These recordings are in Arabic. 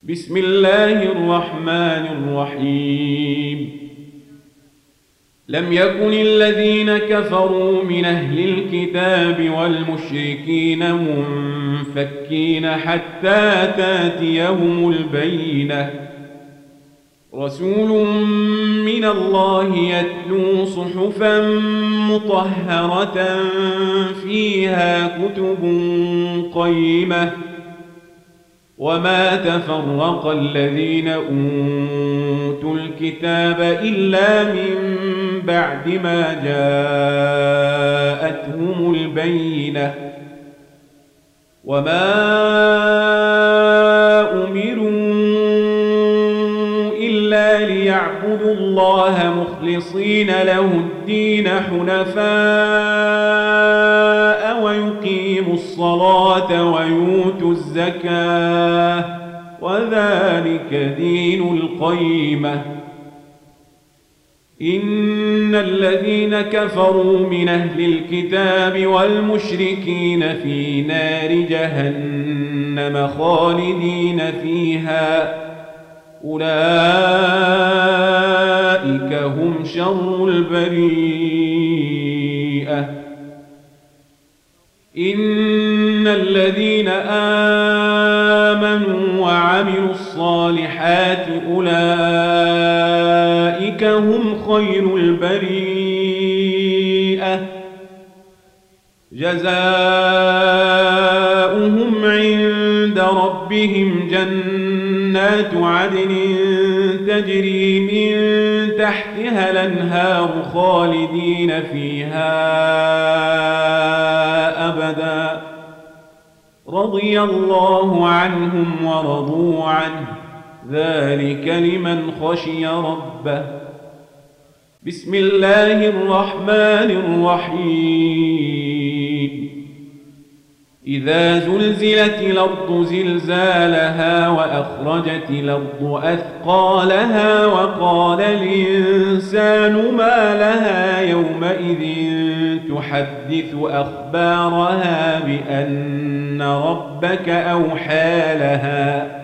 بسم الله الرحمن الرحيم لم يكن الذين كفروا من أهل الكتاب والمشركين منفكين حتى تاتيهم البينة رسول من الله يتلو صحفا مطهرة فيها كتب قيمة وما تفرق الذين أوتوا الكتاب إلا من بعد ما جاءتهم البينة وما أمروا إلا ليعبدوا الله مخلصين له الدين حنفاء ويقيموا الصلاة ويؤتوا الزكاة وذلك دين القيمة إن الذين كفروا من أهل الكتاب والمشركين في نار جهنم خالدين فيها أولئك هم شر البريئة إن الذين آمنوا وعملوا الصالحات أولئك هم خير البريئة جزاؤهم عند ربهم جنات عدن تجري من تحتها الأنهار خالدين فيها أبدا رضي الله عنهم ورضوا عنه ذلك لمن خشي ربه بسم الله الرحمن الرحيم إذا زلزلت الأرض زلزالها وأخرجت الأرض أثقالها وقال الإنسان ما لها يومئذ تحدث أخبارها بأن ربك أوحى لها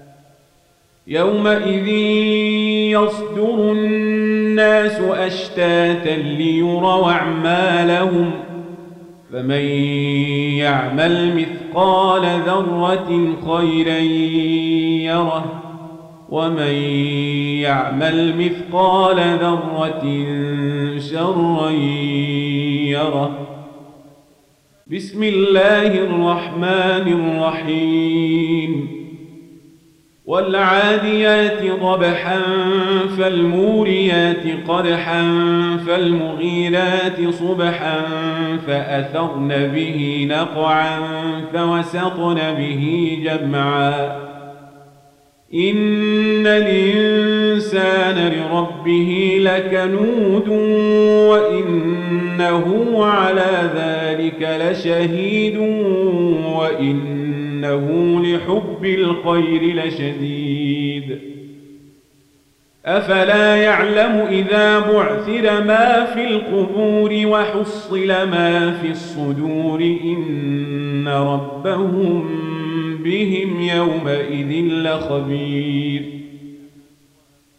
يومئذ يصدر الناس أشتاتا ليروا أعمالهم فمن يعمل مثقال ذرة خيرا يره ومن يعمل مثقال ذرة شرا يره بسم الله الرحمن الرحيم والعاديات ضبحا فالموريات قدحا فالمغيرات صبحا فأثرن به نقعا فوسطن به جمعا إن الإنسان لربه لكنود وإنه على ذلك لشهيد وإنه لحب الخير لشديد أفلا يعلم إذا بعثر ما في القبور وحصل ما في الصدور إن ربهم بهم يومئذ لخبير